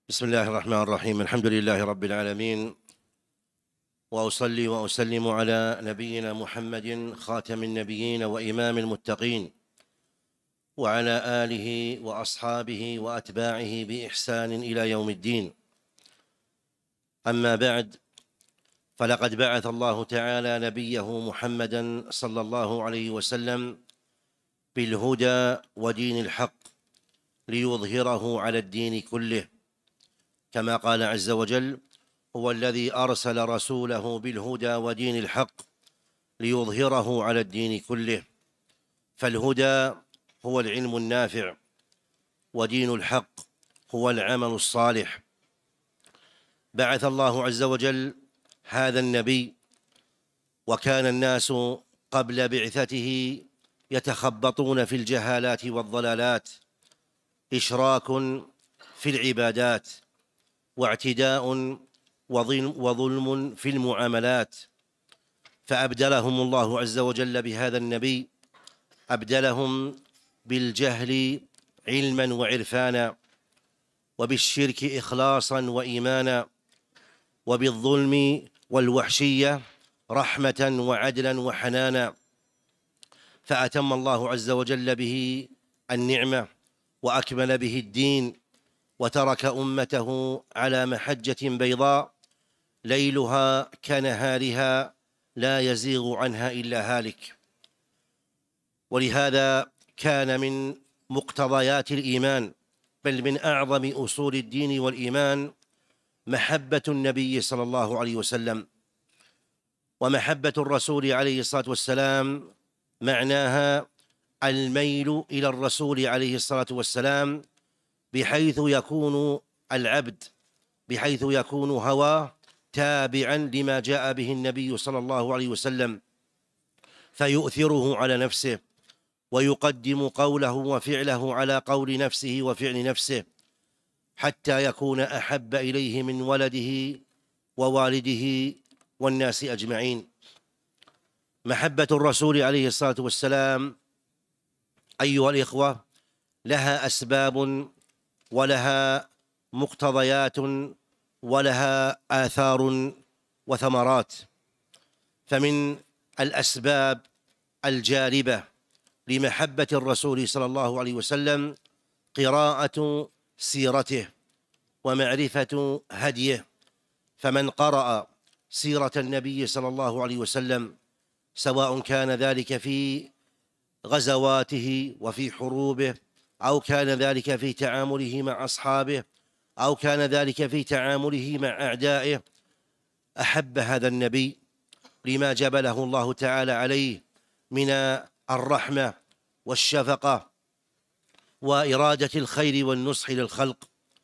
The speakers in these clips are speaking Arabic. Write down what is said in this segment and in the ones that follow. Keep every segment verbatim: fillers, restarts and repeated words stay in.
بسم الله الرحمن الرحيم. الحمد لله رب العالمين، وأصلي وأسلم على نبينا محمد خاتم النبيين وإمام المتقين، وعلى آله وأصحابه وأتباعه بإحسان إلى يوم الدين. أما بعد، فلقد بعث الله تعالى نبيه محمدًا صلى الله عليه وسلم بالهدى ودين الحق ليظهره على الدين كله، كما قال عز وجل: هو الذي أرسل رسوله بالهدى ودين الحق ليظهره على الدين كله. فالهدى هو العلم النافع، ودين الحق هو العمل الصالح. بعث الله عز وجل هذا النبي، وكان الناس قبل بعثته يتخبطون في الجهالات والضلالات، إشراك في العبادات، واعتداء وظلم في المعاملات، فأبدلهم الله عز وجل بهذا النبي، أبدلهم بالجهل علما وعرفانا، وبالشرك إخلاصا وإيمانا، وبالظلم والوحشية رحمة وعدلا وحنانا، فأتم الله عز وجل به النعمة وأكمل به الدين، وترك أمته على محجة بيضاء ليلها كنهارها لا يزيغ عنها إلا هالك. ولهذا كان من مقتضيات الإيمان، بل من أعظم أصول الدين والإيمان، محبة النبي صلى الله عليه وسلم. ومحبة الرسول عليه الصلاة والسلام معناها الميل إلى الرسول عليه الصلاة والسلام، بحيث يكون العبد بحيث يكون هواه تابعا لما جاء به النبي صلى الله عليه وسلم، فيؤثره على نفسه، ويقدم قوله وفعله على قول نفسه وفعل نفسه، حتى يكون أحب إليه من ولده ووالده والناس أجمعين. محبة الرسول عليه الصلاة والسلام أيها الإخوة لها أسباب، ولها مقتضيات، ولها آثار وثمرات. فمن الأسباب الجالبة لمحبة الرسول صلى الله عليه وسلم قراءة سيرته ومعرفة هديه، فمن قرأ سيرة النبي صلى الله عليه وسلم، سواء كان ذلك في غزواته وفي حروبه، أو كان ذلك في تعامله مع أصحابه، أو كان ذلك في تعامله مع أعدائه، أحب هذا النبي لما جبله الله تعالى عليه من الرحمة والشفقة وإرادة الخير والنصح للخلق.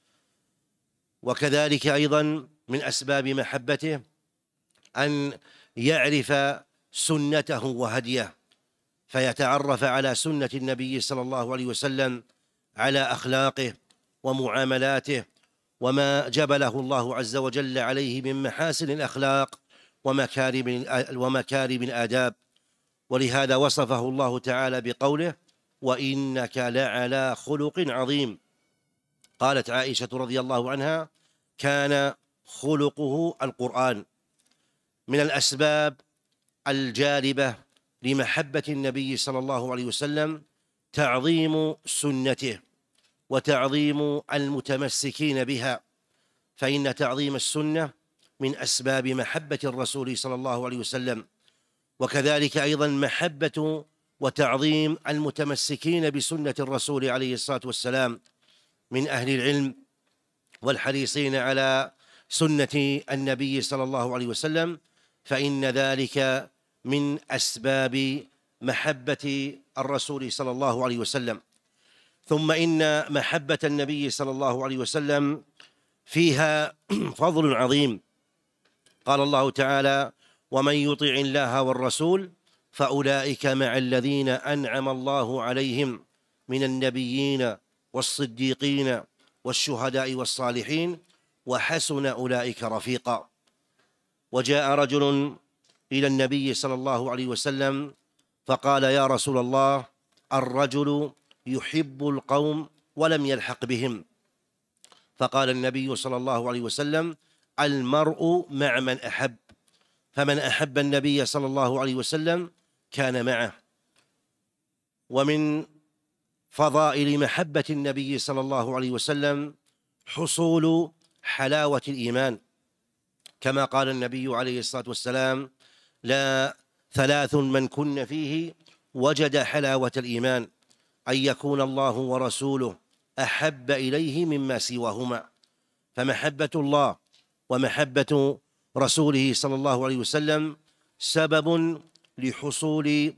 وكذلك أيضا من أسباب محبته أن يعرف سنته وهديه، فيتعرف على سنة النبي صلى الله عليه وسلم، على أخلاقه ومعاملاته، وما جبله الله عز وجل عليه من محاسن الأخلاق ومكارم ومكارم الآداب. ولهذا وصفه الله تعالى بقوله: وإنك لعلى خلق عظيم. قالت عائشة رضي الله عنها: كان خلقه القرآن. من الأسباب الجالبة لمحبة النبي صلى الله عليه وسلم تعظيم سنته وتعظيم المتمسكين بها، فإن تعظيم السنة من أسباب محبة الرسول صلى الله عليه وسلم. وكذلك أيضا محبة وتعظيم المتمسكين بسنة الرسول عليه الصلاة والسلام من أهل العلم والحريصين على سنة النبي صلى الله عليه وسلم، فإن ذلك من أسباب محبة الرسول صلى الله عليه وسلم. ثم إن محبة النبي صلى الله عليه وسلم فيها فضل عظيم. قال الله تعالى: ومن يطع الله والرسول فأولئك مع الذين أنعم الله عليهم من النبيين والصديقين والشهداء والصالحين وحسن أولئك رفيقا. وجاء رجل إلى النبي صلى الله عليه وسلم فقال: يا رسول الله، الرجل يحب القوم ولم يلحق بهم، فقال النبي صلى الله عليه وسلم: المرء مع من أحب، فمن أحب النبي صلى الله عليه وسلم كان معه. ومن فضائل محبة النبي صلى الله عليه وسلم حصول حلاوة الإيمان، كما قال النبي عليه الصلاة والسلام: لا ثلاث من كن فيه وجد حلاوة الإيمان: أن يكون الله ورسوله أحب إليه مما سواهما. فمحبة الله ومحبة رسوله صلى الله عليه وسلم سبب لحصول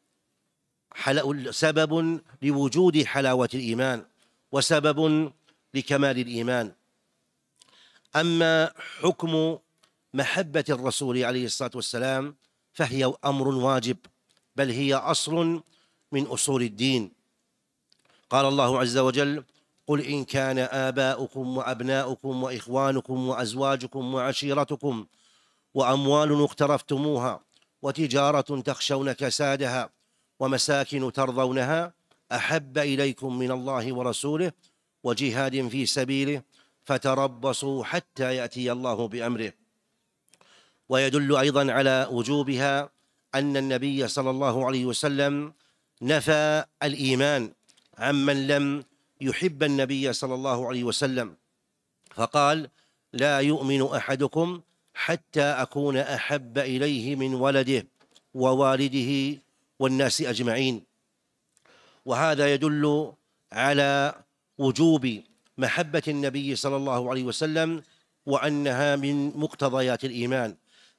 سبب لوجود حلاوة الإيمان، وسبب لكمال الإيمان. أما حكم محبة الرسول عليه الصلاة والسلام فهي أمر واجب، بل هي أصل من أصول الدين. قال الله عز وجل: قل إن كان آباؤكم وأبناؤكم وإخوانكم وأزواجكم وعشيرتكم وأموال اقترفتموها وتجارة تخشون كسادها ومساكن ترضونها أحب إليكم من الله ورسوله وجهاد في سبيله فتربصوا حتى يأتي الله بأمره. ويدل أيضا على وجوبها أن النبي صلى الله عليه وسلم نفى الإيمان عمن لم يحب النبي صلى الله عليه وسلم، فقال: لا يؤمن أحدكم حتى أكون أحب إليه من ولده ووالده والناس أجمعين. وهذا يدل على وجوب محبة النبي صلى الله عليه وسلم، وأنها من مقتضيات الإيمان.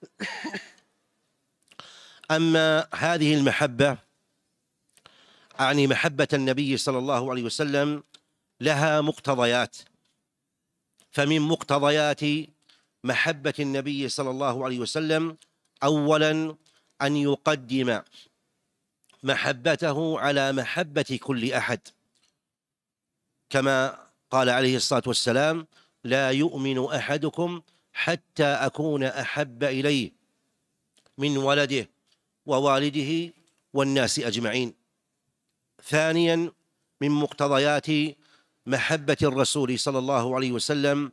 أما هذه المحبة، أعني محبة النبي صلى الله عليه وسلم، لها مقتضيات. فمن مقتضيات محبة النبي صلى الله عليه وسلم أولاً أن يقدم محبته على محبة كل أحد، كما قال عليه الصلاة والسلام: لا يؤمن أحدكم حتى أكون أحب إليه من ولده ووالده والناس أجمعين. ثانياً من مقتضيات محبة الرسول صلى الله عليه وسلم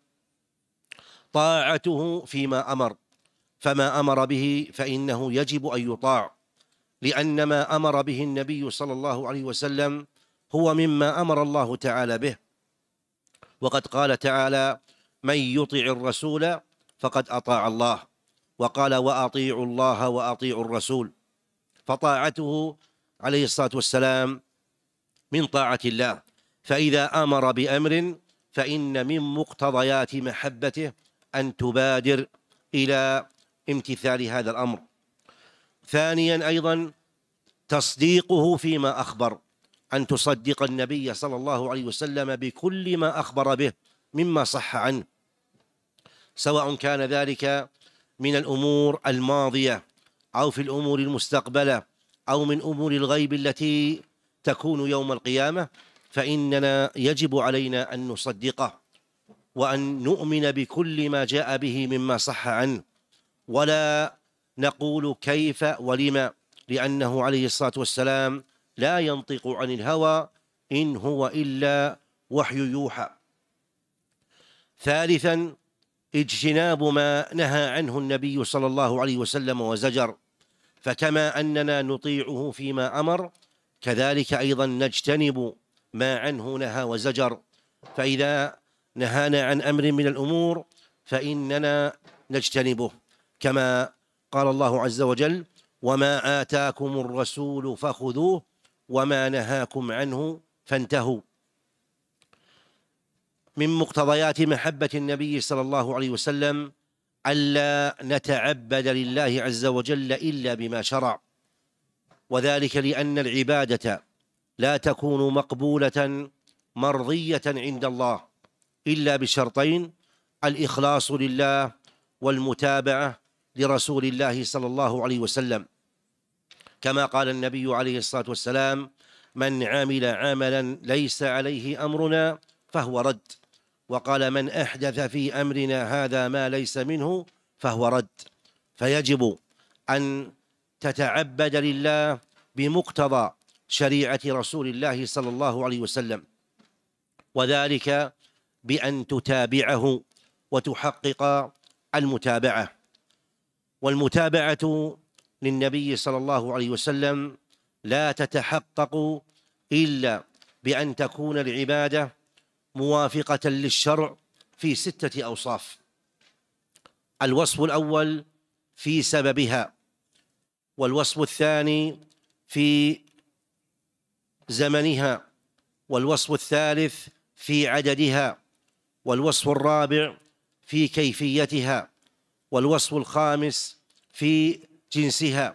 طاعته فيما أمر، فما أمر به فإنه يجب أن يطاع، لأن ما أمر به النبي صلى الله عليه وسلم هو مما أمر الله تعالى به. وقد قال تعالى: من يطع الرسول فقد أطاع الله، وقال: وأطيعوا الله وأطيعوا الرسول. فطاعته عليه الصلاة والسلام من طاعة الله، فإذا أمر بأمر فإن من مقتضيات محبته أن تبادر إلى امتثال هذا الأمر. ثانياً أيضاً تصديقه فيما أخبر، أن تصدق النبي صلى الله عليه وسلم بكل ما أخبر به مما صح عنه، سواء كان ذلك من الأمور الماضية أو في الأمور المستقبلة أو من أمور الغيب التي تكون يوم القيامة، فإننا يجب علينا أن نصدقه وأن نؤمن بكل ما جاء به مما صح عنه، ولا نقول كيف ولما، لأنه عليه الصلاة والسلام لا ينطق عن الهوى إن هو إلا وحي يوحى. ثالثاً اجتناب ما نهى عنه النبي صلى الله عليه وسلم وزجر، فكما أننا نطيعه فيما أمر كذلك أيضاً نجتنب ما عنه نهى وزجر. فإذا نهانا عن أمر من الأمور فإننا نجتنبه، كما قال الله عز وجل: وما آتاكم الرسول فخذوه وما نهاكم عنه فانتهوا. من مقتضيات محبة النبي صلى الله عليه وسلم ألا نتعبد لله عز وجل إلا بما شرع، وذلك لأن العبادة لا تكون مقبولة مرضية عند الله إلا بشرطين: الإخلاص لله والمتابعة لرسول الله صلى الله عليه وسلم، كما قال النبي عليه الصلاة والسلام: من عمل عملا ليس عليه أمرنا فهو رد. وقال: من أحدث في أمرنا هذا ما ليس منه فهو رد. فيجب أن تتعبد لله بمقتضى شريعة رسول الله صلى الله عليه وسلم، وذلك بأن تتابعه وتحقق المتابعة. والمتابعة للنبي صلى الله عليه وسلم لا تتحقق إلا بأن تكون العبادة موافقة للشرع في ستة أوصاف. الوصف الأول في سببها، والوصف الثاني في زمنها، والوصف الثالث في عددها، والوصف الرابع في كيفيتها، والوصف الخامس في جنسها،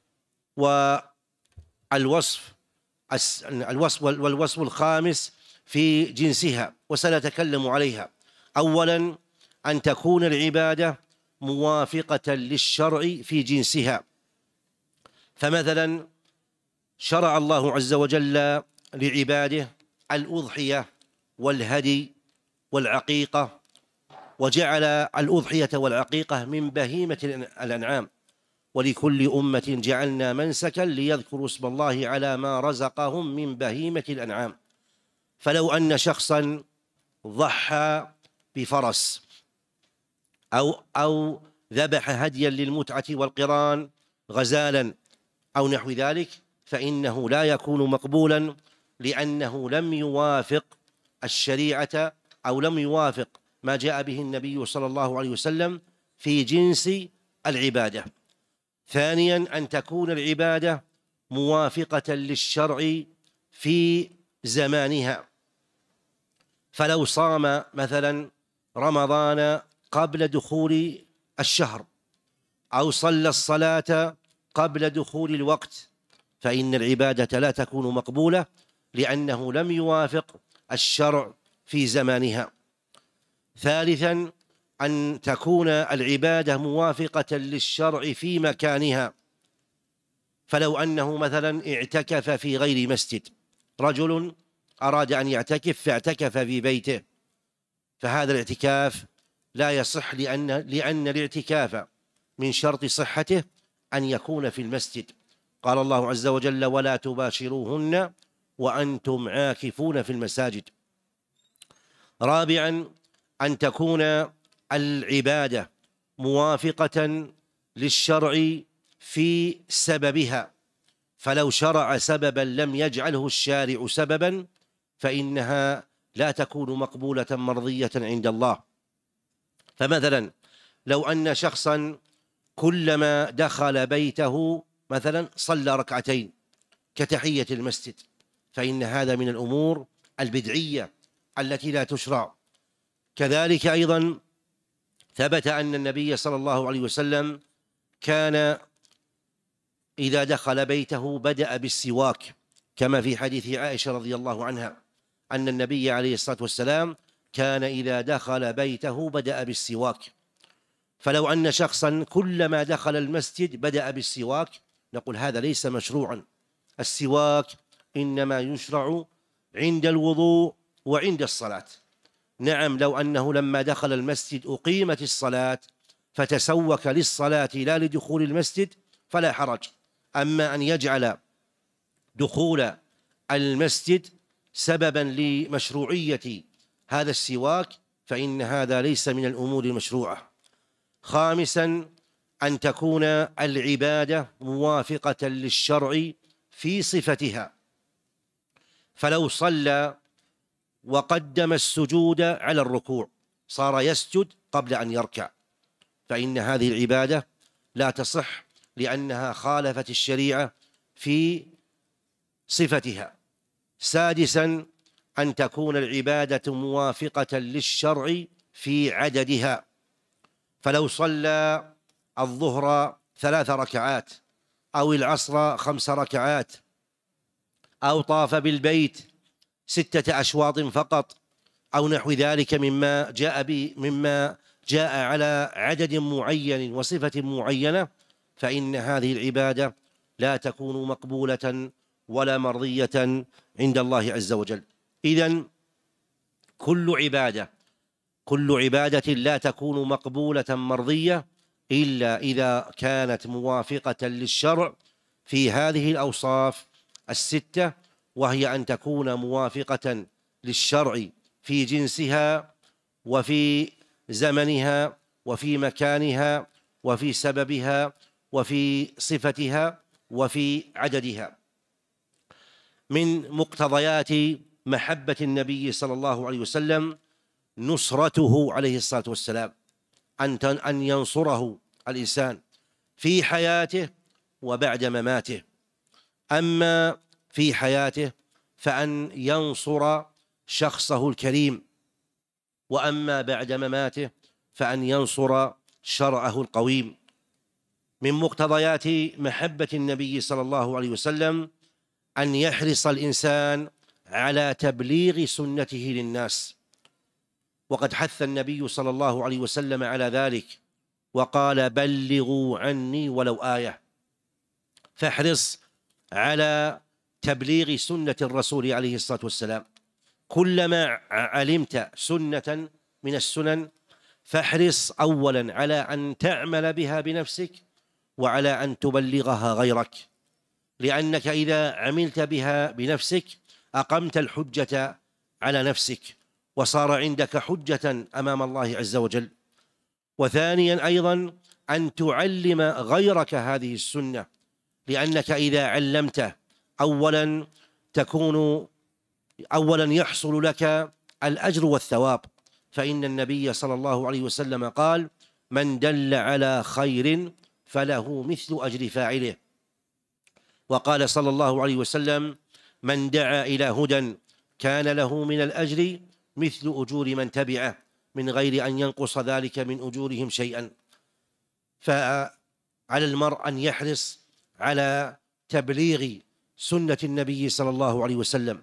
والوصف الوصف والوصف الخامس في جنسها، وسنتكلم عليها. أولاً أن تكون العبادة موافقة للشرع في جنسها. فمثلاً شرع الله عز وجل لعباده الأضحية والهدي والعقيقة، وجعل الأضحية والعقيقة من بهيمة الأنعام، ولكل أمة جعلنا منسكا ليذكروا اسم الله على ما رزقهم من بهيمة الأنعام. فلو أن شخصا ضحى بفرس أو أو ذبح هديا للمتعة والقران غزالا أو نحو ذلك، فإنه لا يكون مقبولا، لأنه لم يوافق الشريعة أو لم يوافق ما جاء به النبي صلى الله عليه وسلم في جنس العبادة. ثانيا أن تكون العبادة موافقة للشرع في زمانها. فلو صام مثلا رمضان قبل دخول الشهر أو صلى الصلاة قبل دخول الوقت، فإن العبادة لا تكون مقبولة، لأنه لم يوافق الشرع في زمانها. ثالثا أن تكون العبادة موافقة للشرع في مكانها. فلو أنه مثلا اعتكف في غير مسجد، رجل أراد أن يعتكف فاعتكف في بيته، فهذا الاعتكاف لا يصح، لأن لأن الاعتكاف من شرط صحته أن يكون في المسجد. قال الله عز وجل: ولا تباشروهن وأنتم عاكفون في المساجد. رابعا أن تكون العبادة موافقة للشرع في سببها. فلو شرع سببا لم يجعله الشارع سببا، فإنها لا تكون مقبولة مرضية عند الله. فمثلا لو أن شخصا كلما دخل بيته مثلا صلى ركعتين كتحية المسجد، فإن هذا من الأمور البدعية التي لا تشرع. كذلك أيضا ثبت أن النبي صلى الله عليه وسلم كان إذا دخل بيته بدأ بالسواك، كما في حديث عائشة رضي الله عنها أن النبي عليه الصلاة والسلام كان إذا دخل بيته بدأ بالسواك. فلو أن شخصا كلما دخل المسجد بدأ بالسواك، نقول هذا ليس مشروعا. السواك إنما يشرع عند الوضوء وعند الصلاة. نعم، لو أنه لما دخل المسجد أقيمت الصلاة فتسوك للصلاة لا لدخول المسجد فلا حرج. أما أن يجعل دخول المسجد سببا لمشروعية هذا السواك، فإن هذا ليس من الأمور المشروعة. خامسا أن تكون العبادة موافقة للشرع في صفتها. فلو صلى وقدم السجود على الركوع صار يسجد قبل أن يركع، فإن هذه العبادة لا تصح، لأنها خالفت الشريعة في صفتها. سادسا أن تكون العبادة موافقة للشرع في عددها. فلو صلى الظهر ثلاث ركعات أو العصر خمس ركعات أو طاف بالبيت ستة أشواط فقط أو نحو ذلك مما جاء به مما جاء على عدد معين وصفة معينة، فإن هذه العبادة لا تكون مقبولة ولا مرضية عند الله عز وجل. إذن كل عبادة كل عبادة لا تكون مقبولة مرضية إلا إذا كانت موافقة للشرع في هذه الأوصاف الستة، وهي أن تكون موافقة للشرع في جنسها وفي زمنها وفي مكانها وفي سببها وفي صفتها وفي عددها. من مقتضيات محبة النبي صلى الله عليه وسلم نصرته عليه الصلاة والسلام، أن ينصره الإنسان في حياته وبعد مماته. أما في حياته فأن ينصر شخصه الكريم، وأما بعد مماته فأن ينصر شرعه القويم. من مقتضيات محبة النبي صلى الله عليه وسلم أن يحرص الإنسان على تبليغ سنته للناس، وقد حث النبي صلى الله عليه وسلم على ذلك وقال: بلغوا عني ولو آية. فاحرص على تبليغ سنة الرسول عليه الصلاة والسلام. كلما علمت سنة من السنن فاحرص أولا على أن تعمل بها بنفسك وعلى أن تبلغها غيرك، لأنك إذا عملت بها بنفسك أقمت الحجة على نفسك وصار عندك حجة أمام الله عز وجل. وثانيا أيضا أن تعلم غيرك هذه السنة، لأنك إذا علمته أولا تكون أولا يحصل لك الأجر والثواب، فإن النبي صلى الله عليه وسلم قال: من دل على خير فله مثل أجر فاعله. وقال صلى الله عليه وسلم: من دعا إلى هدى كان له من الأجر مثل أجور من تبعه من غير أن ينقص ذلك من أجورهم شيئا. فعلى المرء أن يحرص على تبليغ سنة النبي صلى الله عليه وسلم،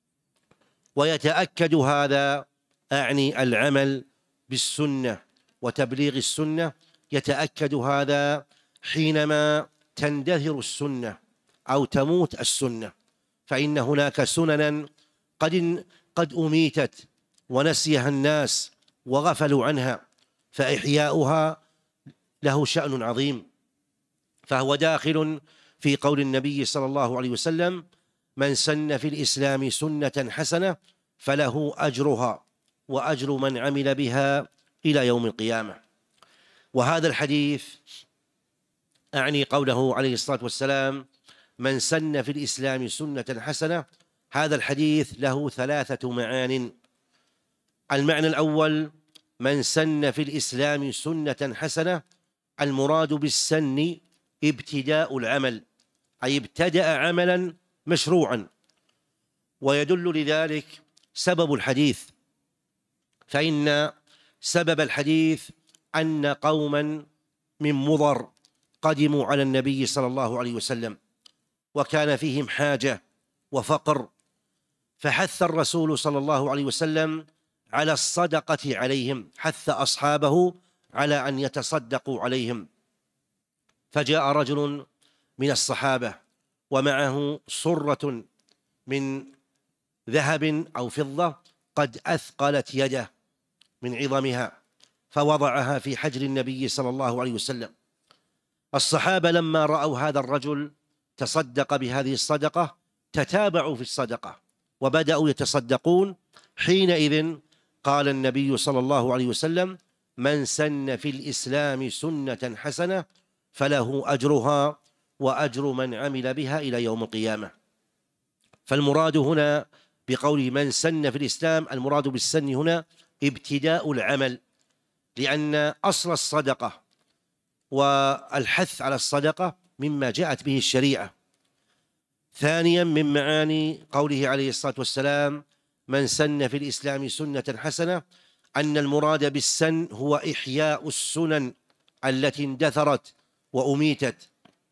ويتأكد هذا، أعني العمل بالسنة وتبليغ السنة، يتأكد هذا حينما تندثر السنة أو تموت السنة، فإن هناك سننا قد قد أميتت ونسيها الناس وغفلوا عنها، فإحياؤها له شأن عظيم. فهو داخل في قول النبي صلى الله عليه وسلم: من سن في الإسلام سنة حسنة فله أجرها وأجر من عمل بها إلى يوم القيامة. وهذا الحديث، أعني قوله عليه الصلاة والسلام: من سن في الإسلام سنة حسنة، هذا الحديث له ثلاثة معان. المعنى الأول: من سن في الإسلام سنة حسنة، المراد بالسن ابتداء العمل، أي ابتدأ عملا مشروعا. ويدل لذلك سبب الحديث، فإن سبب الحديث أن قوما من مضر قدموا على النبي صلى الله عليه وسلم، وكان فيهم حاجة وفقر، فحث الرسول صلى الله عليه وسلم على الصدقة عليهم، حث أصحابه على أن يتصدقوا عليهم. فجاء رجل من الصحابة ومعه صرة من ذهب أو فضة قد أثقلت يده من عظمها، فوضعها في حجر النبي صلى الله عليه وسلم. الصحابة لما رأوا هذا الرجل تصدق بهذه الصدقة تتابعوا في الصدقة وبدأوا يتصدقون. حينئذ قال النبي صلى الله عليه وسلم: من سن في الإسلام سنة حسنة فله أجرها وأجر من عمل بها إلى يوم القيامة. فالمراد هنا بقوله من سن في الإسلام، المراد بالسن هنا ابتداء العمل، لأن أصل الصدقة والحث على الصدقة مما جاءت به الشريعة. ثانيا من معاني قوله عليه الصلاة والسلام: من سن في الإسلام سنة حسنة، أن المراد بالسن هو إحياء السنن التي اندثرت وأميتت،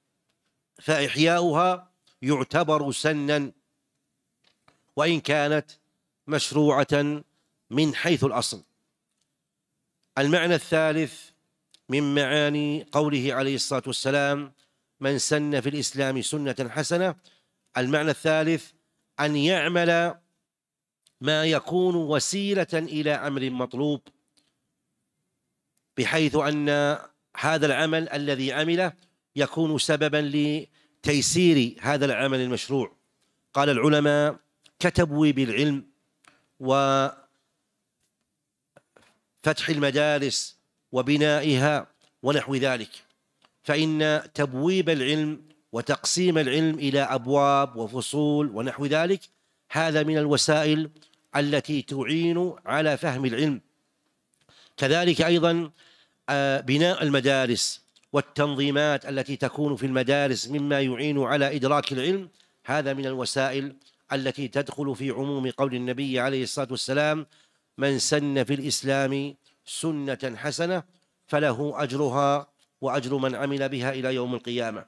فإحياؤها يعتبر سنا وإن كانت مشروعة من حيث الأصل. المعنى الثالث من معاني قوله عليه الصلاة والسلام: من سن في الإسلام سنة حسنة، المعنى الثالث أن يعمل ما يكون وسيلة إلى أمر مطلوب، بحيث أن هذا العمل الذي عمله يكون سببا لتيسير هذا العمل المشروع. قال العلماء: كتبويب العلم فتح المدارس وبنائها ونحو ذلك، فإن تبويب العلم وتقسيم العلم إلى أبواب وفصول ونحو ذلك هذا من الوسائل التي تعين على فهم العلم. كذلك أيضا بناء المدارس والتنظيمات التي تكون في المدارس مما يعين على إدراك العلم، هذا من الوسائل التي تدخل في عموم قول النبي عليه الصلاة والسلام: من سن في الإسلام سنة حسنة فله أجرها وأجر من عمل بها إلى يوم القيامة.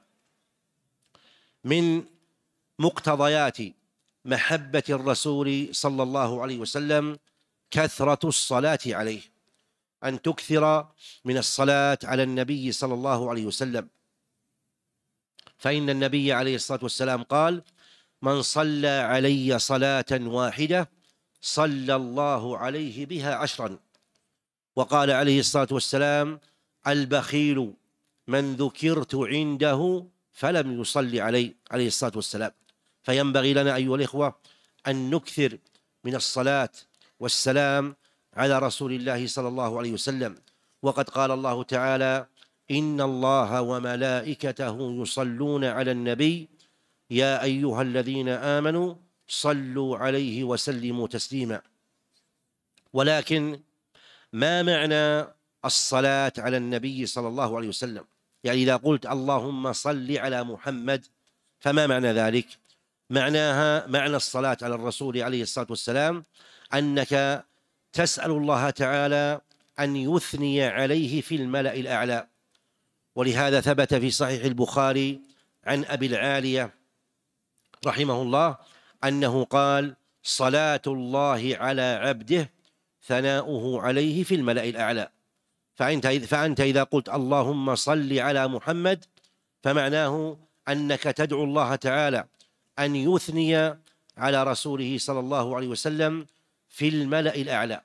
من مقتضيات محبة الرسول صلى الله عليه وسلم كثرة الصلاة عليه، أن تكثر من الصلاة على النبي صلى الله عليه وسلم، فإن النبي عليه الصلاة والسلام قال: من صلى علي صلاة واحدة صلى الله عليه بها عشرا. وقال عليه الصلاة والسلام: البخيل من ذكرت عنده فلم يصلي علي عليه الصلاة والسلام. فينبغي لنا أيها الإخوة أن نكثر من الصلاة والسلام على رسول الله صلى الله عليه وسلم. وقد قال الله تعالى: إن الله وملائكته يصلون على النبي يا أيها الذين آمنوا صلوا عليه وسلموا تسليما. ولكن ما معنى الصلاة على النبي صلى الله عليه وسلم؟ يعني إذا قلت اللهم صل على محمد فما معنى ذلك؟ معناها معنى الصلاة على الرسول عليه الصلاة والسلام أنك تسأل الله تعالى أن يثني عليه في الملأ الأعلى. ولهذا ثبت في صحيح البخاري عن أبي العالية رحمه الله أنه قال: صلاة الله على عبده ثناؤه عليه في الملأ الأعلى. فأنت, فأنت إذا قلت اللهم صل على محمد فمعناه أنك تدعو الله تعالى أن يثني على رسوله صلى الله عليه وسلم في الملأ الأعلى.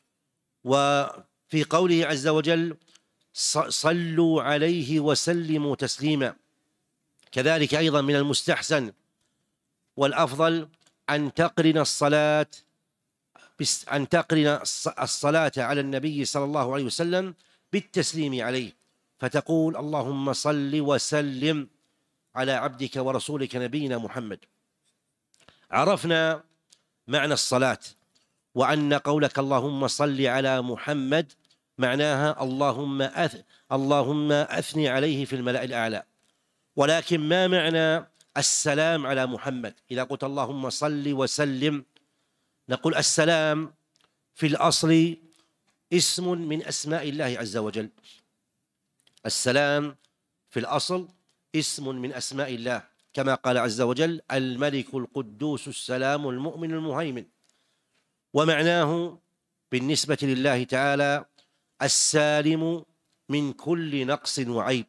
وفي قوله عز وجل: صلوا عليه وسلموا تسليما، كذلك أيضا من المستحسن والأفضل أن تقرن الصلاة أن تقرن الصلاة على النبي صلى الله عليه وسلم بالتسليم عليه، فتقول: اللهم صل وسلم على عبدك ورسولك نبينا محمد. عرفنا معنى الصلاة، وأن قولك اللهم صل على محمد معناها اللهم أث... اللهم أثني عليه في الملأ الأعلى. ولكن ما معنى السلام على محمد؟ إذا قلت اللهم صل وسلم، نقول السلام في الأصل اسم من أسماء الله عز وجل. السلام في الأصل اسم من أسماء الله، كما قال عز وجل: الملك القدوس السلام المؤمن المهيمن. ومعناه بالنسبة لله تعالى السالم من كل نقص وعيب.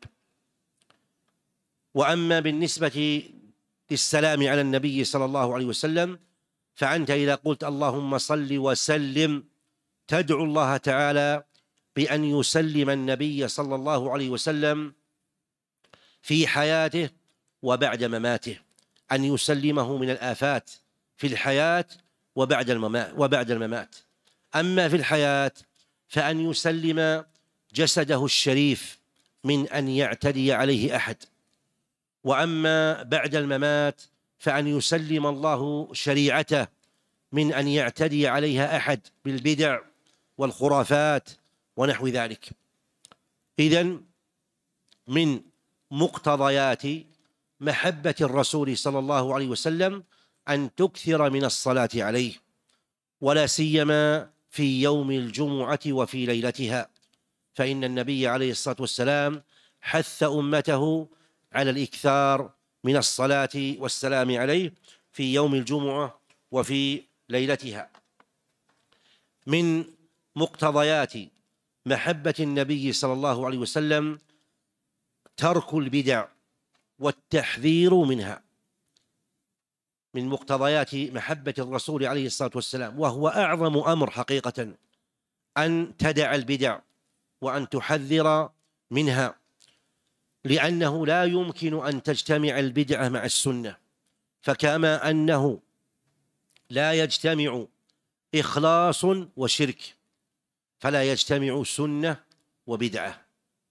وأما بالنسبة للسلام على النبي صلى الله عليه وسلم فأنت إذا قلت اللهم صل وسلم تدعو الله تعالى بأن يسلم النبي صلى الله عليه وسلم في حياته وبعد مماته، أن يسلمه من الآفات في الحياة وبعد الممات وبعد الممات. أما في الحياة فأن يسلم جسده الشريف من أن يعتدي عليه أحد، وأما بعد الممات فأن يسلم الله شريعته من أن يعتدي عليها أحد بالبدع والخرافات ونحو ذلك. إذن من مقتضيات محبة الرسول صلى الله عليه وسلم أن تكثر من الصلاة عليه، ولا سيما في يوم الجمعة وفي ليلتها، فإن النبي عليه الصلاة والسلام حث أمته على الإكثار من الصلاة والسلام عليه في يوم الجمعة وفي ليلتها. من مقتضيات محبة النبي صلى الله عليه وسلم ترك البدع والتحذير منها، من مقتضيات محبة الرسول عليه الصلاة والسلام، وهو أعظم أمر حقيقة أن تدع البدع وأن تحذر منها، لأنه لا يمكن أن تجتمع البدعة مع السنة. فكما أنه لا يجتمع إخلاص وشرك، فلا يجتمع سنة وبدعة.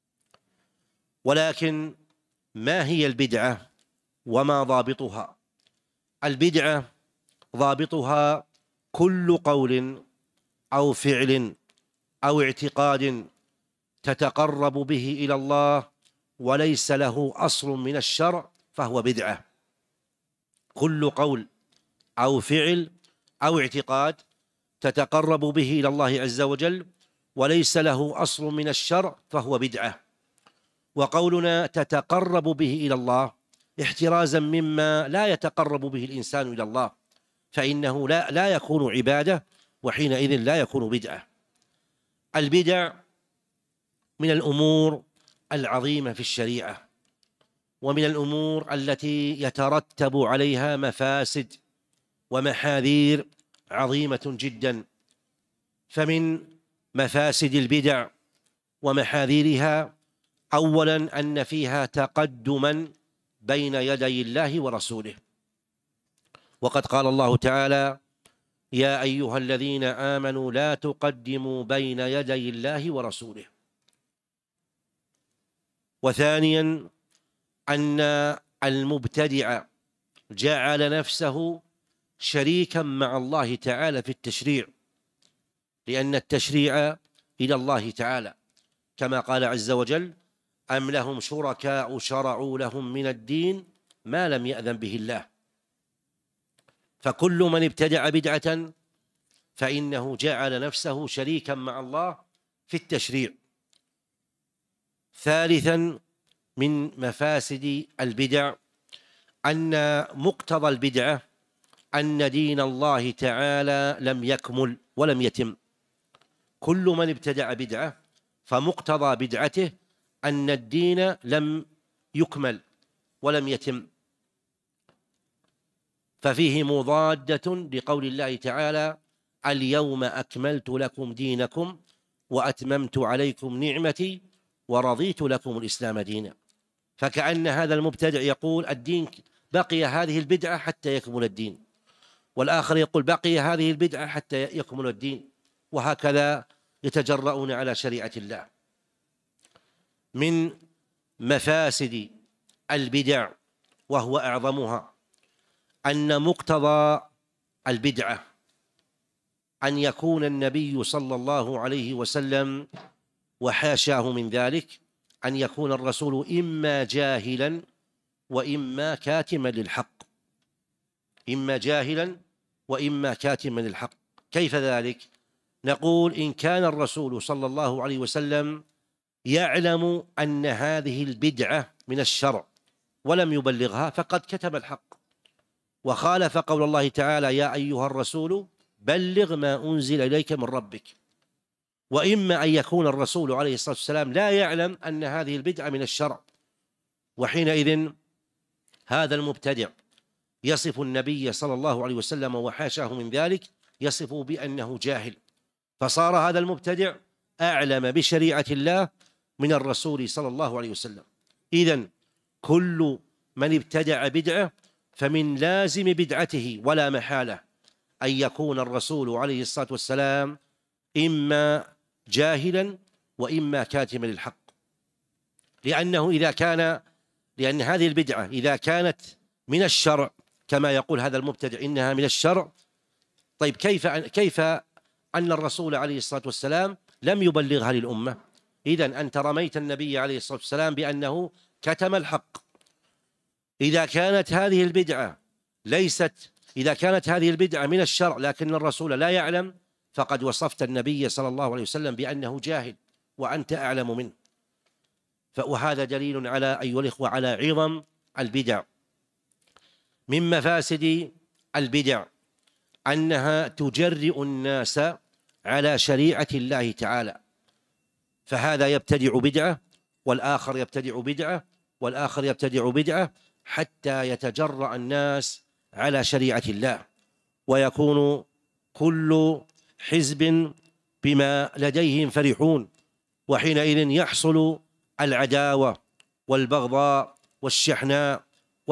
ولكن ما هي البدعة وما ضابطها؟ البدعة ضابطها كل قول أو فعل أو اعتقاد تتقرب به إلى الله وليس له أصل من الشرع فهو بدعة. كل قول أو فعل أو اعتقاد تتقرب به إلى الله عز وجل وليس له أصل من الشرع فهو بدعة. وقولنا تتقرب به إلى الله احترازا مما لا يتقرب به الإنسان إلى الله، فإنه لا, لا يكون عبادة، وحينئذ لا يكون بدعة. البدع من الأمور العظيمة في الشريعة، ومن الأمور التي يترتب عليها مفاسد ومحاذير عظيمة جدا. فمن مفاسد البدع ومحاذيرها أولا أن فيها تقدما بين يدي الله ورسوله، وقد قال الله تعالى: يا أيها الذين آمنوا لا تقدموا بين يدي الله ورسوله. وثانيا أن المبتدع جعل نفسه شريكا مع الله تعالى في التشريع، لأن التشريع إلى الله تعالى، كما قال عز وجل: أم لهم شركاء شرعوا لهم من الدين ما لم يأذن به الله. فكل من ابتدع بدعة فإنه جعل نفسه شريكا مع الله في التشريع. ثالثا من مفاسد البدع أن مقتضى البدعة أن دين الله تعالى لم يكمل ولم يتم. كل من ابتدع بدعة فمقتضى بدعته أن الدين لم يكمل ولم يتم، ففيه مضادة لقول الله تعالى: اليوم أكملت لكم دينكم وأتممت عليكم نعمتي ورضيت لكم الإسلام دينا. فكأن هذا المبتدع يقول الدين بقي هذه البدعة حتى يكمل الدين، والآخر يقول بقي هذه البدعة حتى يكمل الدين، وهكذا يتجرؤون على شريعة الله. من مفاسد البدع وهو أعظمها أن مقتضى البدعة أن يكون النبي صلى الله عليه وسلم، وحاشاه من ذلك، أن يكون الرسول إما جاهلا وإما كاتما للحق، إما جاهلا وإما كاتما للحق. كيف ذلك؟ نقول إن كان الرسول صلى الله عليه وسلم يعلم أن هذه البدعة من الشرع ولم يبلغها فقد كتم الحق وخالف قول الله تعالى: يا أيها الرسول بلغ ما أنزل إليك من ربك. وإما أن يكون الرسول عليه الصلاة والسلام لا يعلم أن هذه البدعة من الشرع، وحينئذ هذا المبتدع يصف النبي صلى الله عليه وسلم وحاشاه من ذلك، يصفه بأنه جاهل، فصار هذا المبتدع أعلم بشريعة الله من الرسول صلى الله عليه وسلم. إذن كل من ابتدع بدعة فمن لازم بدعته ولا محالة أن يكون الرسول عليه الصلاة والسلام إما جاهلا وإما كاتما للحق، لأنه إذا كان لأن هذه البدعة إذا كانت من الشرع كما يقول هذا المبتدع إنها من الشرع، طيب كيف كيف أن الرسول عليه الصلاة والسلام لم يبلغها للأمة؟ إذن أنت رميت النبي عليه الصلاة والسلام بأنه كتم الحق. إذا كانت هذه البدعة ليست إذا كانت هذه البدعة من الشرع لكن الرسول لا يعلم، فقد وصفت النبي صلى الله عليه وسلم بأنه جاهل وأنت أعلم منه. وهذا دليل على أيها الإخوة على عظم البدع. من مفاسد البدع أنها تجرئ الناس على شريعة الله تعالى، فهذا يبتدع بدعة والآخر يبتدع بدعة والآخر يبتدع بدعة حتى يتجرأ الناس على شريعة الله، ويكون كل حزب بما لديهم فرحون، وحينئذ يحصل العداوة والبغضاء والشحناء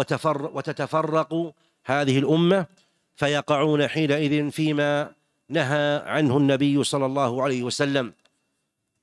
وتتفرق هذه الأمة، فيقعون حينئذ فيما نهى عنه النبي صلى الله عليه وسلم،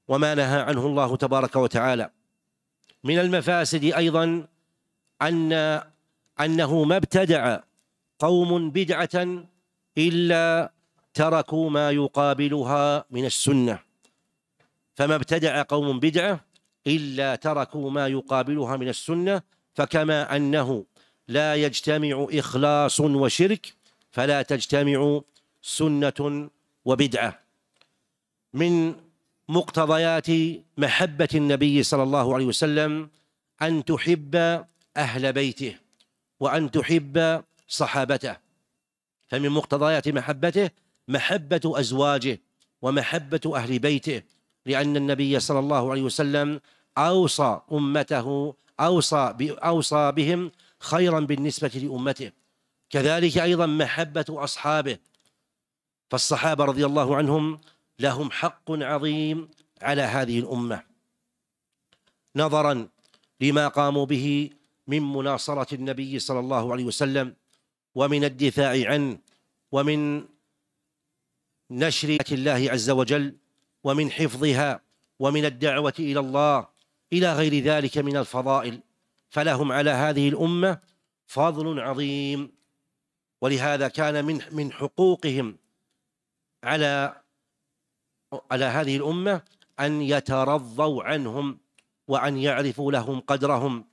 وما نهى عنه الله تبارك وتعالى. من المفاسد أيضا أن أنه ما ابتدع قوم بدعة إلا تركوا ما يقابلها من السنة، فما ابتدع قوم بدعة إلا تركوا ما يقابلها من السنة، فكما أنه لا يجتمع إخلاص وشرك فلا تجتمع سنة وبدعة. من مقتضيات محبة النبي صلى الله عليه وسلم أن تحب أهل بيته وأن تحب صحابته، فمن مقتضيات محبته محبة أزواجه ومحبة أهل بيته، لأن النبي صلى الله عليه وسلم أوصى أمته أوصى أوصى بهم خيرا بالنسبة لأمته. كذلك أيضا محبة أصحابه، فالصحابة رضي الله عنهم لهم حق عظيم على هذه الأمة، نظرا لما قاموا به من مناصرة النبي صلى الله عليه وسلم ومن الدفاع عنه ومن نشر الله عز وجل ومن حفظها ومن الدعوة إلى الله إلى غير ذلك من الفضائل، فلهم على هذه الأمة فضل عظيم. ولهذا كان من من حقوقهم على على هذه الأمة أن يترضوا عنهم وأن يعرفوا لهم قدرهم.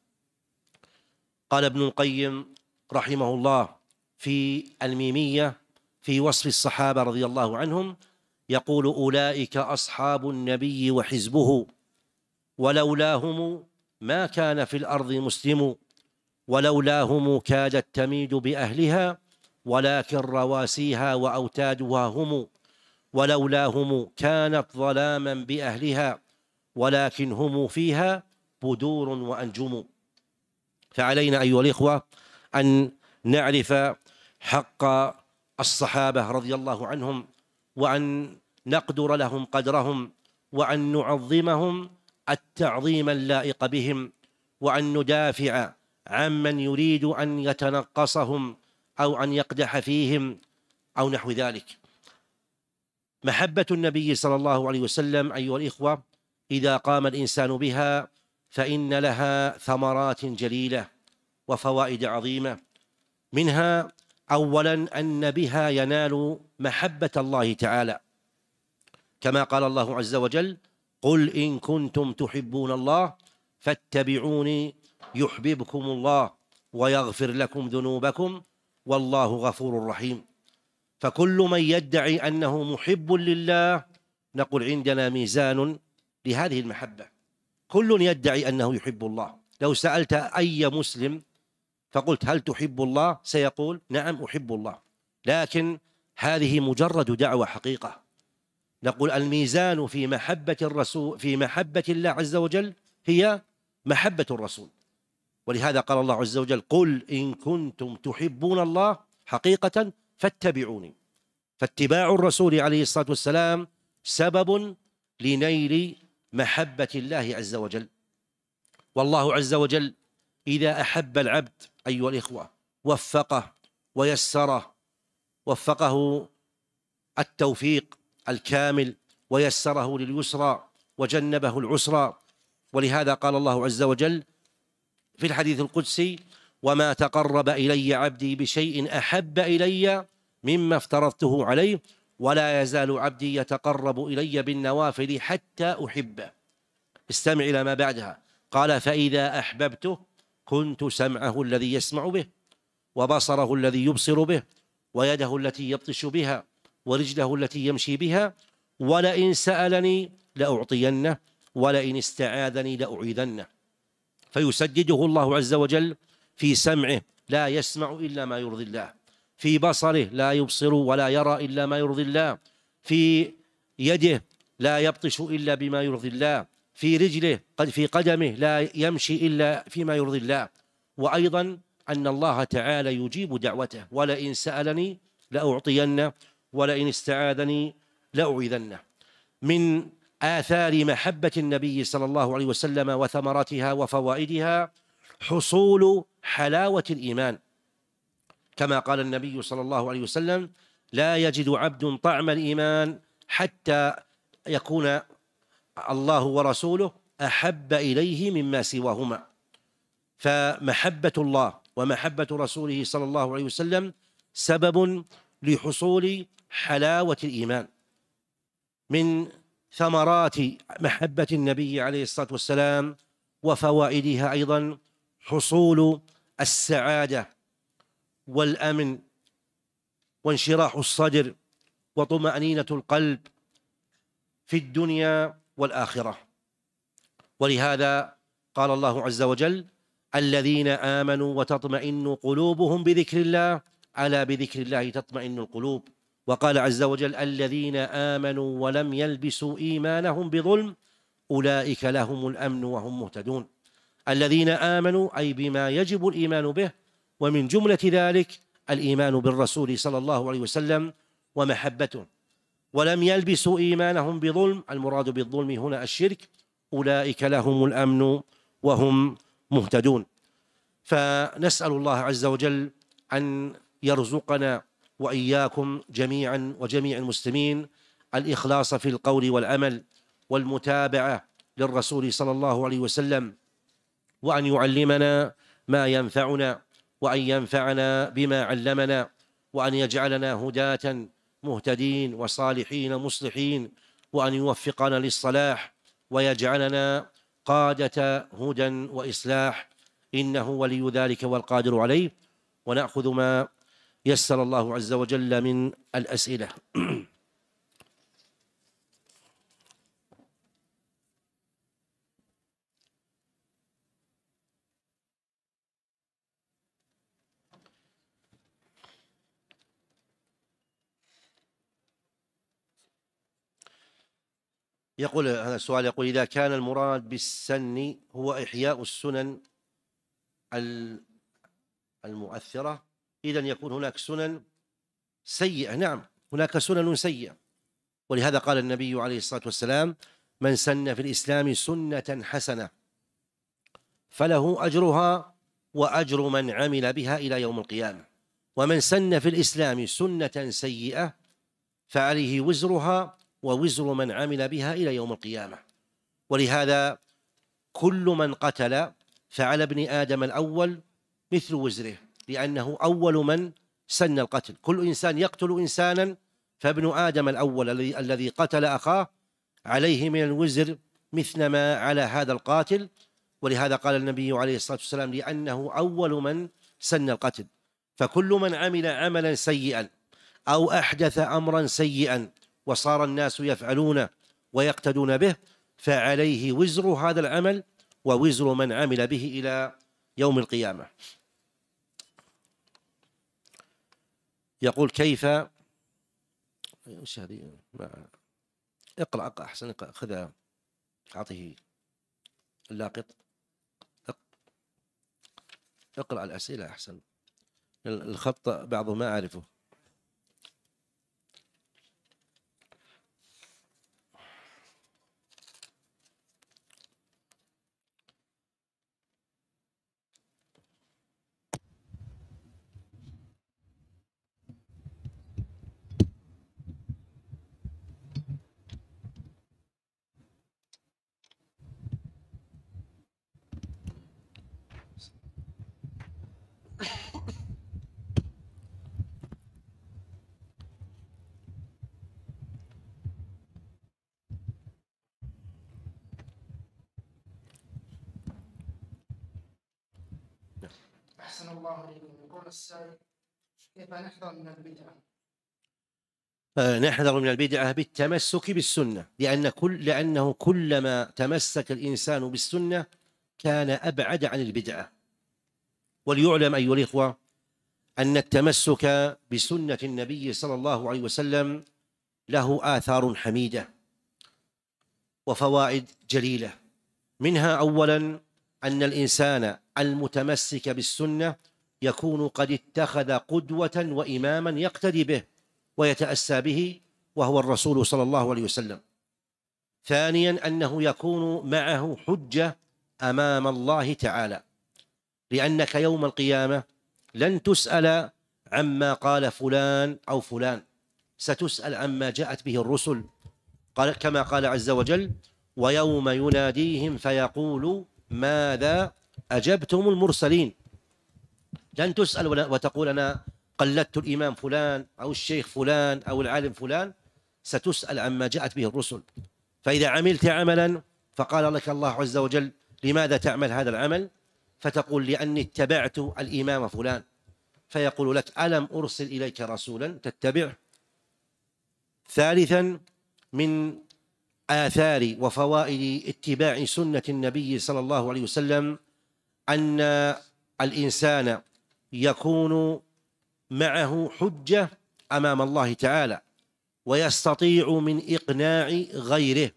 قال ابن القيم رحمه الله في الميمية في وصف الصحابة رضي الله عنهم، يقول: أولئك أصحاب النبي وحزبه، ولولاهم ما كان في الأرض مسلم، ولولاهم كادت تميد بأهلها، ولكن رواسيها وأوتادها هم، ولولاهم كانت ظلاما بأهلها، ولكن هم فيها بدور وأنجم. فعلينا أيها الإخوة أن نعرف حق الصحابة رضي الله عنهم، وأن نقدر لهم قدرهم، وأن نعظمهم التعظيم اللائق بهم، وأن ندافع عمن يريد أن يتنقصهم أو أن يقدح فيهم أو نحو ذلك. محبة النبي صلى الله عليه وسلم أيها الإخوة إذا قام الإنسان بها فإن لها ثمرات جليلة وفوائد عظيمة، منها أولا أن بها ينال محبة الله تعالى، كما قال الله عز وجل: قل إن كنتم تحبون الله فاتبعوني يحببكم الله ويغفر لكم ذنوبكم والله غفور رحيم. فكل من يدعي أنه محب لله نقول عندنا ميزان لهذه المحبة، كل يدعي أنه يحب الله. لو سألت أي مسلم فقلت: هل تحب الله؟ سيقول: نعم أحب الله، لكن هذه مجرد دعوة حقيقة. نقول الميزان في محبة الرسول في محبة الله عز وجل هي محبة الرسول، ولهذا قال الله عز وجل: قل إن كنتم تحبون الله حقيقة فاتبعوني. فاتباع الرسول عليه الصلاة والسلام سبب لنيل محبة الله عز وجل. والله عز وجل إذا أحب العبد أيها الإخوة وفقه ويسره، وفقه التوفيق الكامل ويسره لليسرى وجنبه العسرى. ولهذا قال الله عز وجل في الحديث القدسي: وما تقرب إلي عبدي بشيء أحب إلي مما افترضته عليه، ولا يزال عبدي يتقرب إلي بالنوافل حتى أحبه. استمع إلى ما بعدها، قال: فإذا أحببته كنت سمعه الذي يسمع به، وبصره الذي يبصر به، ويده التي يبطش بها، ورجله التي يمشي بها، ولئن سألني لأعطينه، ولئن استعاذني لأعيذنه. فيسدده الله عز وجل في سمعه لا يسمع إلا ما يرضي الله، في بصره لا يبصر ولا يرى إلا ما يرضي الله، في يده لا يبطش إلا بما يرضي الله، في رجله قد في قدمه لا يمشي إلا فيما يرضي الله. وأيضا أن الله تعالى يجيب دعوته: ولئن سألني لأعطينه، ولئن استعاذني لأعيذنه. من آثار محبة النبي صلى الله عليه وسلم وثمرتها وفوائدها حصول حلاوة الإيمان، كما قال النبي صلى الله عليه وسلم: لا يجد عبد طعم الإيمان حتى يكون الله ورسوله أحب إليه مما سواهما. فمحبة الله ومحبة رسوله صلى الله عليه وسلم سبب لحصول حلاوة الإيمان. من ثمرات محبة النبي عليه الصلاة والسلام وفوائدها أيضا حصول السعادة والأمن وانشراح الصدر وطمأنينة القلب في الدنيا والآخرة. ولهذا قال الله عز وجل: الذين آمنوا وتطمئن قلوبهم بذكر الله، ألا بذكر الله تطمئن القلوب. وقال عز وجل: الذين آمنوا ولم يلبسوا إيمانهم بظلم أولئك لهم الأمن وهم مهتدون. الذين آمنوا أي بما يجب الإيمان به، ومن جملة ذلك الإيمان بالرسول صلى الله عليه وسلم ومحبته. ولم يلبسوا إيمانهم بظلم، المراد بالظلم هنا الشرك، أولئك لهم الأمن وهم مهتدون. فنسأل الله عز وجل أن يرزقنا وإياكم جميعا وجميع المسلمين الإخلاص في القول والعمل والمتابعة للرسول صلى الله عليه وسلم، وأن يعلمنا ما ينفعنا، وأن ينفعنا بما علمنا، وأن يجعلنا هداة مهتدين وصالحين مصلحين، وأن يوفقنا للصلاح ويجعلنا قادة هدى وإصلاح، إنه ولي ذلك والقادر عليه. ونأخذ ما يسر الله عز وجل من الأسئلة. يقول هذا السؤال، يقول: إذا كان المراد بالسن هو إحياء السنن المؤثرة، إذن يكون هناك سنن سيئة. نعم، هناك سنن سيئة، ولهذا قال النبي عليه الصلاة والسلام: من سن في الإسلام سنة حسنة فله أجرها وأجر من عمل بها إلى يوم القيامة، ومن سن في الإسلام سنة سيئة فعليه وزرها ووزر من عمل بها إلى يوم القيامة. ولهذا كل من قتل فعلى ابن آدم الأول مثل وزره، لأنه أول من سن القتل. كل إنسان يقتل إنسانا فابن آدم الأول الذي قتل أخاه عليه من الوزر مثل ما على هذا القاتل. ولهذا قال النبي عليه الصلاة والسلام: لأنه أول من سن القتل. فكل من عمل عملا سيئا أو أحدث أمرا سيئا وصار الناس يفعلونه ويقتدون به فعليه وزر هذا العمل ووزر من عمل به إلى يوم القيامة. يقول: كيف ايش هذه؟ اقرأ اقرأ أحسن، اقرأ، خذها أعطيه اللاقط، اقرأ الأسئلة أحسن، الخط بعضه ما أعرفه. أحسن الله إليكم. يقول السائل: كيف نحذر من البدعة؟ نحذر من البدعة بالتمسك بالسنة، لأن كل لأنه كلما تمسك الإنسان بالسنة كان أبعد عن البدعة. وليعلم أيها الإخوة أن التمسك بسنة النبي صلى الله عليه وسلم له آثار حميدة وفوائد جليلة. منها أولا أن الإنسان المتمسك بالسنة يكون قد اتخذ قدوة وإماما يقتدي به ويتأسى به، وهو الرسول صلى الله عليه وسلم. ثانيا أنه يكون معه حجة أمام الله تعالى، لأنك يوم القيامة لن تسأل عما قال فلان أو فلان، ستسأل عما جاءت به الرسل، قال كما قال عز وجل: ويوم يناديهم فيقول ماذا أجبتم المرسلين. لن تسأل وتقول أنا قلدت الإمام فلان أو الشيخ فلان أو العالم فلان، ستسأل عما جاءت به الرسل. فإذا عملت عملا فقال لك الله عز وجل لماذا تعمل هذا العمل، فتقول لأني اتبعت الإمام فلان، فيقول لك ألم أرسل إليك رسولا تتبعه. ثالثا من آثار وفوائد اتباع سنة النبي صلى الله عليه وسلم أن الإنسان يكون معه حجة أمام الله تعالى ويستطيع من إقناع غيره،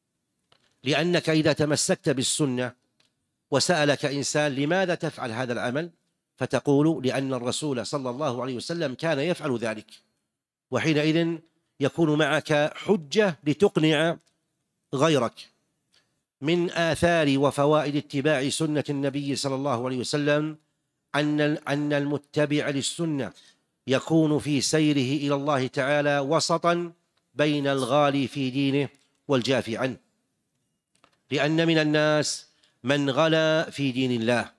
لأنك إذا تمسكت بالسنة وسألك إنسان لماذا تفعل هذا العمل، فتقول لأن الرسول صلى الله عليه وسلم كان يفعل ذلك، وحينئذ يكون معك حجة لتقنع غيرك. من آثار وفوائد اتباع سنة النبي صلى الله عليه وسلم أن أن المتبع للسنة يكون في سيره إلى الله تعالى وسطا بين الغالي في دينه والجافي عنه، لأن من الناس من غلا في دين الله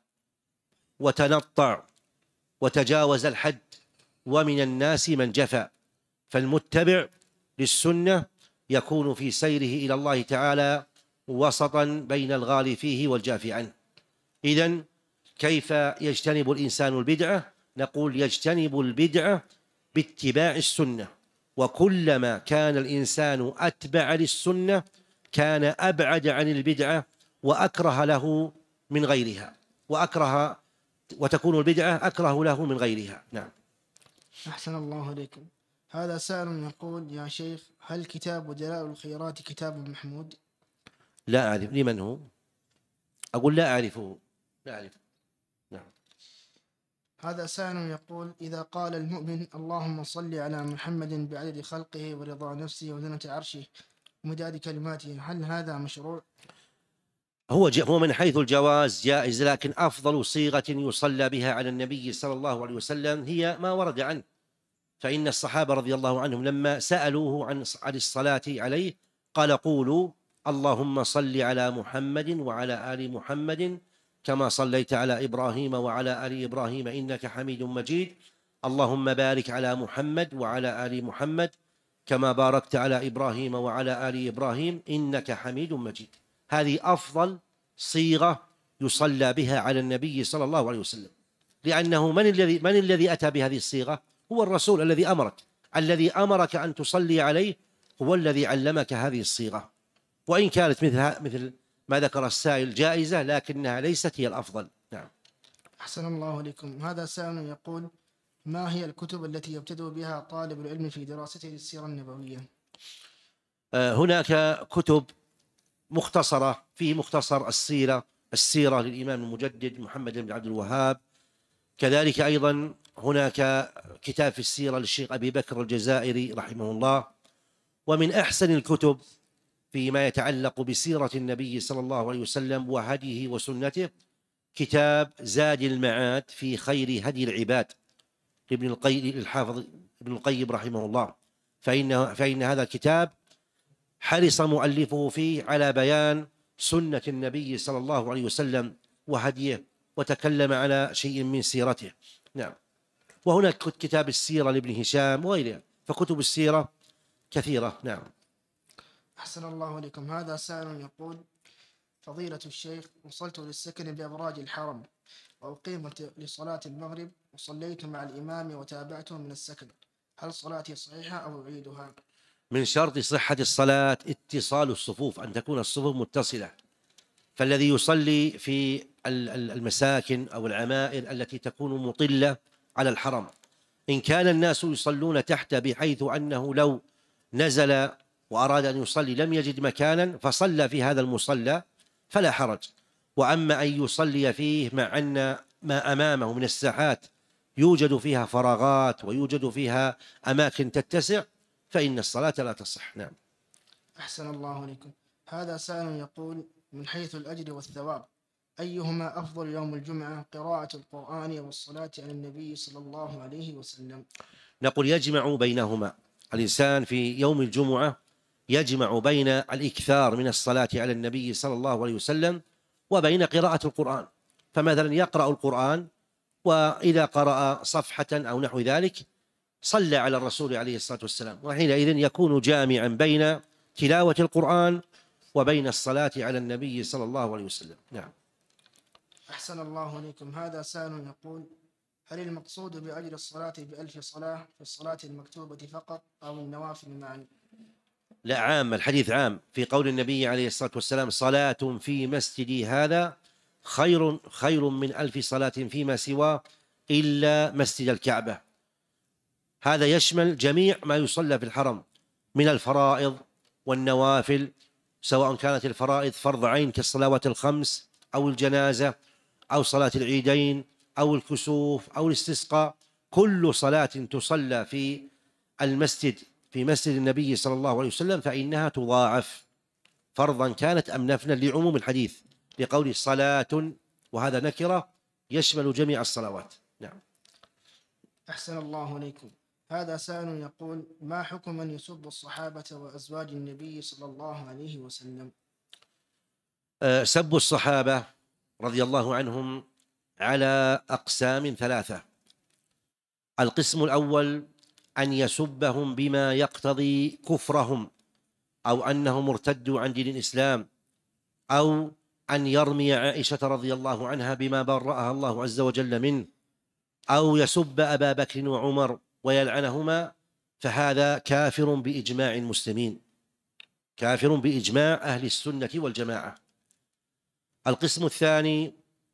وتنطع وتجاوز الحد، ومن الناس من جفا. فالمتبع للسنة يكون في سيره إلى الله تعالى وسطا بين الغالي فيه والجافي عنه. إذن كيف يجتنب الإنسان البدعة؟ نقول يجتنب البدعة باتباع السنة، وكلما كان الإنسان أتبع للسنة كان أبعد عن البدعة وأكره له من غيرها، وأكره وتكون البدعة أكره له من غيرها. نعم. أحسن الله إليكم. هذا سائل يقول يا شيخ هل كتاب دلائل الخيرات كتاب محمود؟ لا أعرف لمن هو، أقول لا أعرفه، لا أعرف. نعم. هذا سائل يقول إذا قال المؤمن اللهم صل على محمد بعدد خلقه ورضا نفسه وزنة عرشه ومداد كلماته، هل هذا مشروع؟ هو هو من حيث الجواز جائز، لكن أفضل صيغة يصلى بها على النبي صلى الله عليه وسلم هي ما ورد عنه. فإن الصحابة رضي الله عنهم لما سألوه عن عن الصلاة عليه قال قولوا اللهم صل على محمد وعلى آل محمد كما صليت على إبراهيم وعلى آل إبراهيم إنك حميد مجيد، اللهم بارك على محمد وعلى آل محمد كما باركت على إبراهيم وعلى آل إبراهيم إنك حميد مجيد. هذه أفضل صيغة يصلى بها على النبي صلى الله عليه وسلم، لأنه من الذي من الذي أتى بهذه الصيغة؟ هو الرسول الذي أمرك، الذي أمرك أن تصلي عليه هو الذي علمك هذه الصيغة. وإن كانت مثل مثل ما ذكر السائل جائزة، لكنها ليست هي الأفضل. نعم. أحسن الله إليكم. هذا سائل يقول ما هي الكتب التي يبتدئ بها طالب العلم في دراسته للسيرة النبوية؟ آه هناك كتب مختصرة، فيه مختصر السيرة السيرة للإمام المجدد محمد بن عبد الوهاب، كذلك أيضا هناك كتاب في السيرة للشيخ أبي بكر الجزائري رحمه الله. ومن أحسن الكتب فيما يتعلق بسيرة النبي صلى الله عليه وسلم وهديه وسنته كتاب زاد المعاد في خير هدي العباد لابن القيم الحافظ ابن القيم رحمه الله. فإن فإن هذا الكتاب حرص مؤلفه فيه على بيان سنة النبي صلى الله عليه وسلم وهديه، وتكلم على شيء من سيرته. نعم. وهناك كتاب السيرة لابن هشام وغيرها، فكتب السيرة كثيرة. نعم. أحسن الله إليكم. هذا سائل يقول فضيلة الشيخ وصلت للسكن بأبراج الحرم وأقيمت لصلاة المغرب وصليت مع الإمام وتابعته من السكن، هل صلاتي صحيحة أو أعيدها؟ من شرط صحة الصلاة اتصال الصفوف، أن تكون الصفوف متصلة. فالذي يصلي في المساكن أو العمائر التي تكون مطلة على الحرم، إن كان الناس يصلون تحت بحيث أنه لو نزل وأراد أن يصلي لم يجد مكانا فصلى في هذا المصلى فلا حرج. وأما أن يصلي فيه مع أن ما أمامه من الساحات يوجد فيها فراغات ويوجد فيها أماكن تتسع فإن الصلاة لا تصح. نعم. أحسن الله عليكم. هذا سائل يقول من حيث الأجر والثواب أيهما أفضل يوم الجمعة، قراءة القرآن والصلاة على النبي صلى الله عليه وسلم؟ نقول يجمع بينهما. الإنسان في يوم الجمعة يجمع بين الإكثار من الصلاة على النبي صلى الله عليه وسلم وبين قراءة القرآن. فمثلا يقرأ القرآن، وإذا قرأ صفحة أو نحو ذلك صلى على الرسول عليه الصلاة والسلام، وحينئذ يكون جامعا بين تلاوة القرآن وبين الصلاة على النبي صلى الله عليه وسلم. نعم. أحسن الله إليكم. هذا سائل يقول: هل المقصود بأجر الصلاة بألف صلاة في الصلاة المكتوبة فقط أو النوافل معا؟ لا، عام، الحديث عام في قول النبي عليه الصلاة والسلام: صلاة في مسجدي هذا خير خير من ألف صلاة فيما سواه إلا مسجد الكعبة. هذا يشمل جميع ما يصلى في الحرم من الفرائض والنوافل، سواء كانت الفرائض فرض عين كالصلوات الخمس أو الجنازة أو صلاة العيدين أو الكسوف أو الاستسقاء. كل صلاة تصلى في المسجد في مسجد النبي صلى الله عليه وسلم فإنها تضاعف فرضا كانت أم نفلا، لعموم الحديث لقول صلاة، وهذا نكرة يشمل جميع الصلوات. نعم. أحسن الله إليكم. هذا سائل يقول: ما حكم من يسب الصحابة وأزواج النبي صلى الله عليه وسلم؟ أه سب الصحابة رضي الله عنهم على أقسام ثلاثة. القسم الأول أن يسبهم بما يقتضي كفرهم، أو أنهم ارتدوا عن دين الإسلام، أو أن يرمي عائشة رضي الله عنها بما برأها الله عز وجل منه، أو يسب أبا بكر وعمر ويلعنهما، فهذا كافر بإجماع المسلمين، كافر بإجماع أهل السنة والجماعة. القسم الثاني،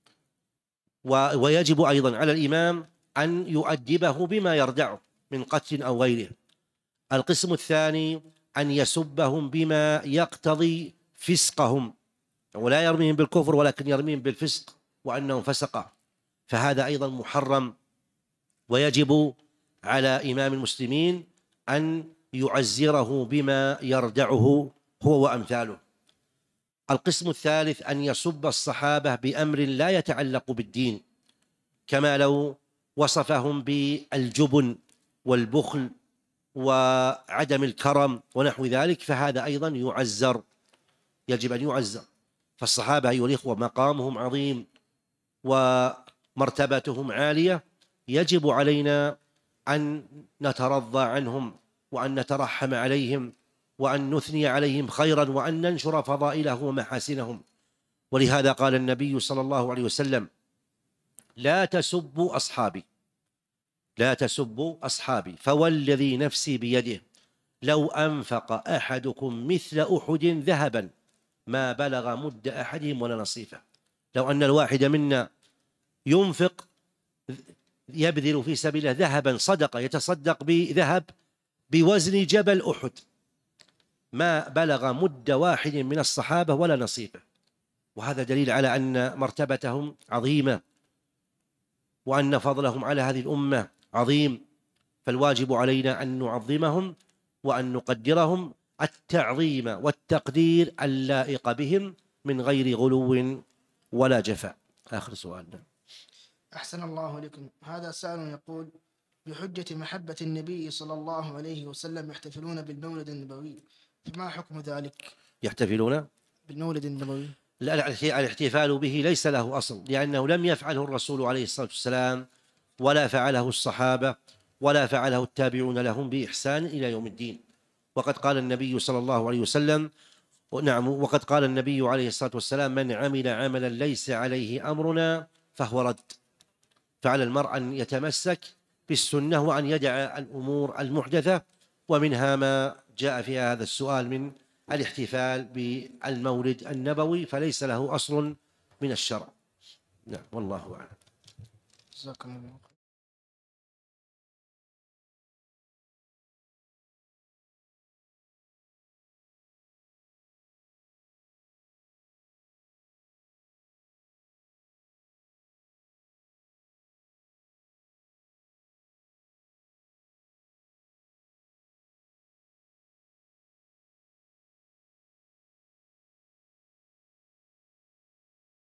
ويجب أيضا على الإمام أن يؤدبه بما يردعه من قتل أو غيره. القسم الثاني أن يسبهم بما يقتضي فسقهم، ولا يرميهم بالكفر ولكن يرميهم بالفسق وأنهم فسقة، فهذا أيضا محرم، ويجب على إمام المسلمين أن يعزره بما يردعه هو وأمثاله. القسم الثالث أن يسب الصحابة بأمر لا يتعلق بالدين، كما لو وصفهم بالجبن والبخل وعدم الكرم ونحو ذلك، فهذا أيضا يعزر، يجب أن يعزر. فالصحابة أيها الإخوة مقامهم عظيم ومرتبتهم عالية، يجب علينا أن نترضى عنهم وأن نترحم عليهم وأن نثني عليهم خيرا وأن ننشر فضائلهم ومحاسنهم. ولهذا قال النبي صلى الله عليه وسلم: لا تسبوا أصحابي، لا تسبوا أصحابي، فوالذي نفسي بيده لو أنفق أحدكم مثل أحد ذهبا ما بلغ مد أحدهم ولا نصيفه. لو أن الواحد منا ينفق يبذل في سبيل الله ذهبا صدقة، يتصدق بذهب بوزن جبل أحد، ما بلغ مد واحد من الصحابة ولا نصيفه. وهذا دليل على أن مرتبتهم عظيمة وأن فضلهم على هذه الأمة عظيم، فالواجب علينا أن نعظمهم وأن نقدرهم التعظيم والتقدير اللائق بهم من غير غلو ولا جفاء. آخر سؤالنا. أحسن الله لكم. هذا سائل يقول: بحجة محبة النبي صلى الله عليه وسلم يحتفلون بالمولد النبوي، فما حكم ذلك؟ يحتفلون بالمولد النبوي؟ لا، الاحتفال به ليس له أصل، لأنه لم يفعله الرسول عليه الصلاة والسلام ولا فعله الصحابة ولا فعله التابعون لهم بإحسان إلى يوم الدين. وقد قال النبي صلى الله عليه وسلم نعم وقد قال النبي عليه الصلاة والسلام: من عمل عملا ليس عليه أمرنا فهو رد. فعلى المرء أن يتمسك بالسنة وأن يدع الأمور المحدثة، ومنها ما جاء في هذا السؤال من الاحتفال بالمولد النبوي، فليس له أصل من الشرع. نعم، والله أعلم. جزاكم الله.